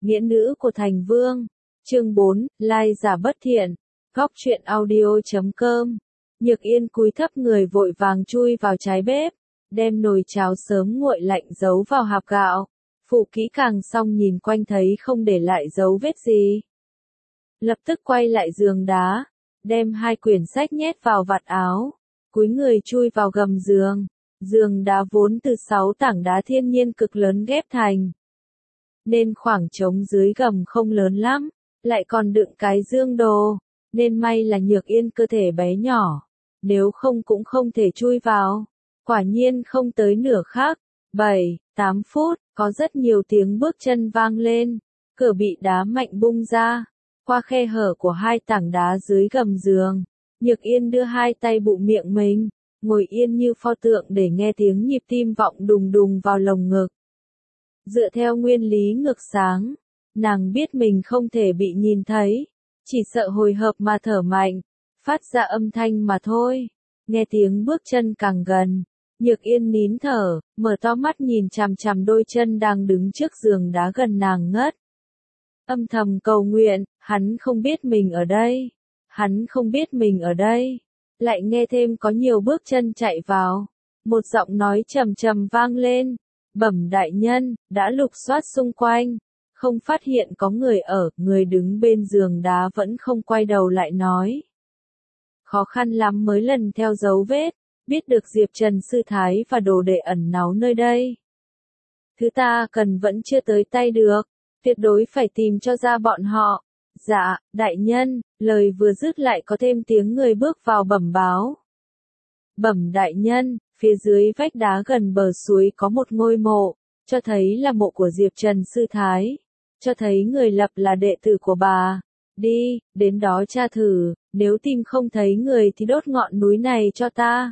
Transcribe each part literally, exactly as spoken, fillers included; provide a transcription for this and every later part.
Nghĩa nữ của thành vương. Chương bốn, lai giả bất thiện. Góc truyện audio chấm com. Nhược Yên cúi thấp người vội vàng chui vào trái bếp, đem nồi cháo sớm nguội lạnh giấu vào hạp gạo. Phụ kỹ càng xong nhìn quanh thấy không để lại dấu vết gì. Lập tức quay lại giường đá, đem hai quyển sách nhét vào vạt áo, cúi người chui vào gầm giường. Giường đá vốn từ sáu tảng đá thiên nhiên cực lớn ghép thành, nên khoảng trống dưới gầm không lớn lắm, lại còn đựng cái dương đồ, nên may là Nhược Yên cơ thể bé nhỏ, nếu không cũng không thể chui vào. Quả nhiên không tới nửa khắc, bảy, tám phút, có rất nhiều tiếng bước chân vang lên, cửa bị đá mạnh bung ra, qua khe hở của hai tảng đá dưới gầm giường. Nhược Yên đưa hai tay bụng miệng mình, ngồi yên như pho tượng để nghe tiếng nhịp tim vọng đùng đùng vào lồng ngực. Dựa theo nguyên lý ngược sáng, nàng biết mình không thể bị nhìn thấy, chỉ sợ hồi hộp mà thở mạnh, phát ra âm thanh mà thôi. Nghe tiếng bước chân càng gần, Nhược Yên nín thở, mở to mắt nhìn chằm chằm đôi chân đang đứng trước giường đá gần nàng ngất. Âm thầm cầu nguyện, hắn không biết mình ở đây, hắn không biết mình ở đây. Lại nghe thêm có nhiều bước chân chạy vào, một giọng nói trầm trầm vang lên, bẩm đại nhân, đã lục soát xung quanh, không phát hiện có người ở. Người đứng bên giường đá vẫn không quay đầu lại nói. Khó khăn lắm mới lần theo dấu vết, biết được Diệp Trần sư thái và đồ đệ ẩn náu nơi đây. Thứ ta cần vẫn chưa tới tay được, tuyệt đối phải tìm cho ra bọn họ. Dạ, đại nhân. Lời vừa dứt lại có thêm tiếng người bước vào bẩm báo. Bẩm đại nhân, phía dưới vách đá gần bờ suối có một ngôi mộ, cho thấy là mộ của Diệp Trần sư thái, cho thấy người lập là đệ tử của bà. Đi, đến đó tra thử, nếu tìm không thấy người thì đốt ngọn núi này cho ta.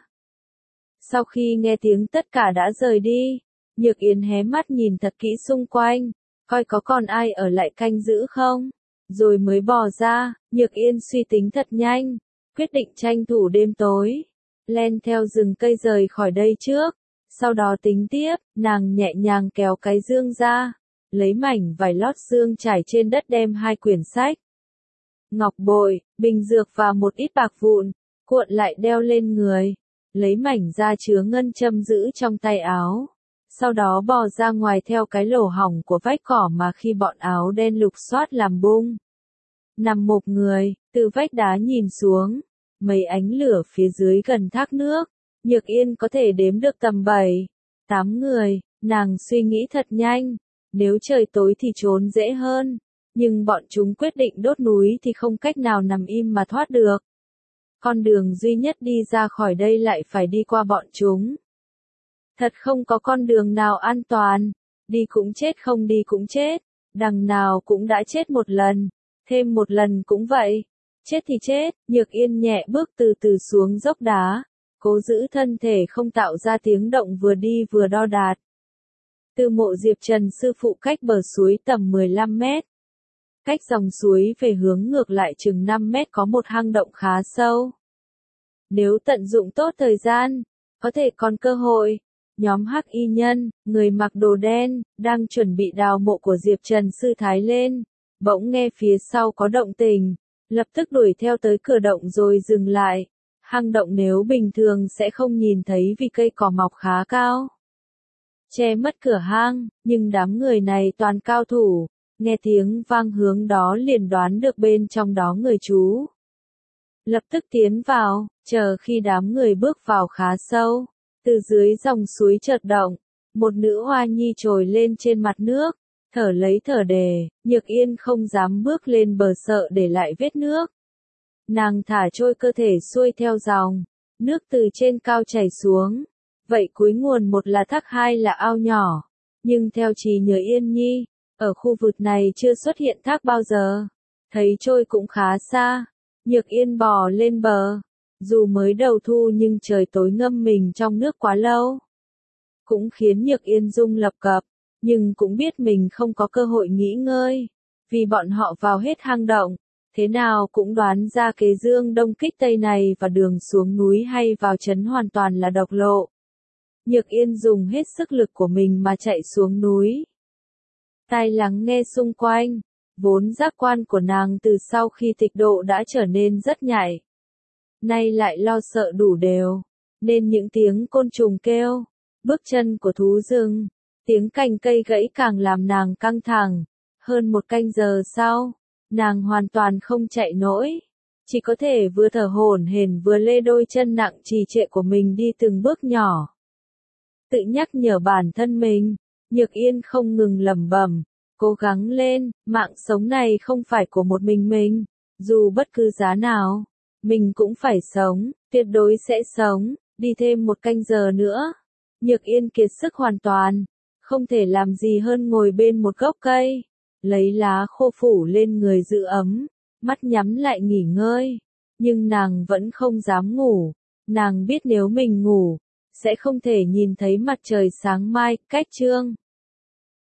Sau khi nghe tiếng tất cả đã rời đi, Nhược Yên hé mắt nhìn thật kỹ xung quanh, coi có còn ai ở lại canh giữ không, rồi mới bò ra. Nhược Yên suy tính thật nhanh, quyết định tranh thủ đêm tối, len theo rừng cây rời khỏi đây trước, sau đó tính tiếp. Nàng nhẹ nhàng kéo cái dương ra, lấy mảnh vải lót dương trải trên đất, đem hai quyển sách, ngọc bội, bình dược và một ít bạc vụn, cuộn lại đeo lên người, lấy mảnh da chứa ngân châm giữ trong tay áo. Sau đó bò ra ngoài theo cái lỗ hổng của vách cỏ mà khi bọn áo đen lục soát làm bung. Nằm một người, từ vách đá nhìn xuống, mấy ánh lửa phía dưới gần thác nước, Nhược Yên có thể đếm được tầm bảy, tám người. Nàng suy nghĩ thật nhanh, nếu trời tối thì trốn dễ hơn, nhưng bọn chúng quyết định đốt núi thì không cách nào nằm im mà thoát được. Con đường duy nhất đi ra khỏi đây lại phải đi qua bọn chúng. Thật không có con đường nào an toàn, đi cũng chết không đi cũng chết, đằng nào cũng đã chết một lần, thêm một lần cũng vậy, chết thì chết. Nhược Yên nhẹ bước từ từ xuống dốc đá, cố giữ thân thể không tạo ra tiếng động, vừa đi vừa đo đạc. Từ mộ Diệp Trần sư phụ cách bờ suối tầm mười lăm mét. Cách dòng suối về hướng ngược lại chừng năm mét có một hang động khá sâu. Nếu tận dụng tốt thời gian, có thể còn cơ hội. Nhóm hắc y nhân, người mặc đồ đen, đang chuẩn bị đào mộ của Diệp Trần sư thái lên, bỗng nghe phía sau có động tĩnh, lập tức đuổi theo tới cửa động rồi dừng lại. Hang động nếu bình thường sẽ không nhìn thấy vì cây cỏ mọc khá cao, che mất cửa hang, nhưng đám người này toàn cao thủ, nghe tiếng vang hướng đó liền đoán được bên trong đó người trú. Lập tức tiến vào, chờ khi đám người bước vào khá sâu, từ dưới dòng suối chợt động, một nữ hoa nhi trồi lên trên mặt nước, thở lấy thở đề. Nhược Yên không dám bước lên bờ sợ để lại vết nước. Nàng thả trôi cơ thể xuôi theo dòng, nước từ trên cao chảy xuống. Vậy cuối nguồn một là thác, hai là ao nhỏ. Nhưng theo trí nhớ Yên Nhi, ở khu vực này chưa xuất hiện thác bao giờ. Thấy trôi cũng khá xa, Nhược Yên bò lên bờ. Dù mới đầu thu nhưng trời tối ngâm mình trong nước quá lâu, cũng khiến Nhược Yên rung lập cập, nhưng cũng biết mình không có cơ hội nghỉ ngơi, vì bọn họ vào hết hang động, thế nào cũng đoán ra kế dương đông kích tây này và đường xuống núi hay vào trấn hoàn toàn là độc lộ. Nhược Yên dùng hết sức lực của mình mà chạy xuống núi. tai lắng nghe xung quanh. Vốn giác quan của nàng từ sau khi tịch độ đã trở nên rất nhạy. Nay lại lo sợ đủ đều, nên những tiếng côn trùng kêu, bước chân của thú rừng, tiếng cành cây gãy càng làm nàng căng thẳng. Hơn một canh giờ sau, nàng hoàn toàn không chạy nổi, chỉ có thể vừa thở hổn hển vừa lê đôi chân nặng trì trệ của mình đi từng bước nhỏ. Tự nhắc nhở bản thân mình, Nhược Yên không ngừng lẩm bẩm, cố gắng lên, mạng sống này không phải của một mình mình, dù bất cứ giá nào, mình cũng phải sống, tuyệt đối sẽ sống, đi thêm một canh giờ nữa. Nhược Yên kiệt sức hoàn toàn, không thể làm gì hơn ngồi bên một gốc cây, lấy lá khô phủ lên người giữ ấm, mắt nhắm lại nghỉ ngơi, nhưng nàng vẫn không dám ngủ, nàng biết nếu mình ngủ, sẽ không thể nhìn thấy mặt trời sáng mai. Cách chương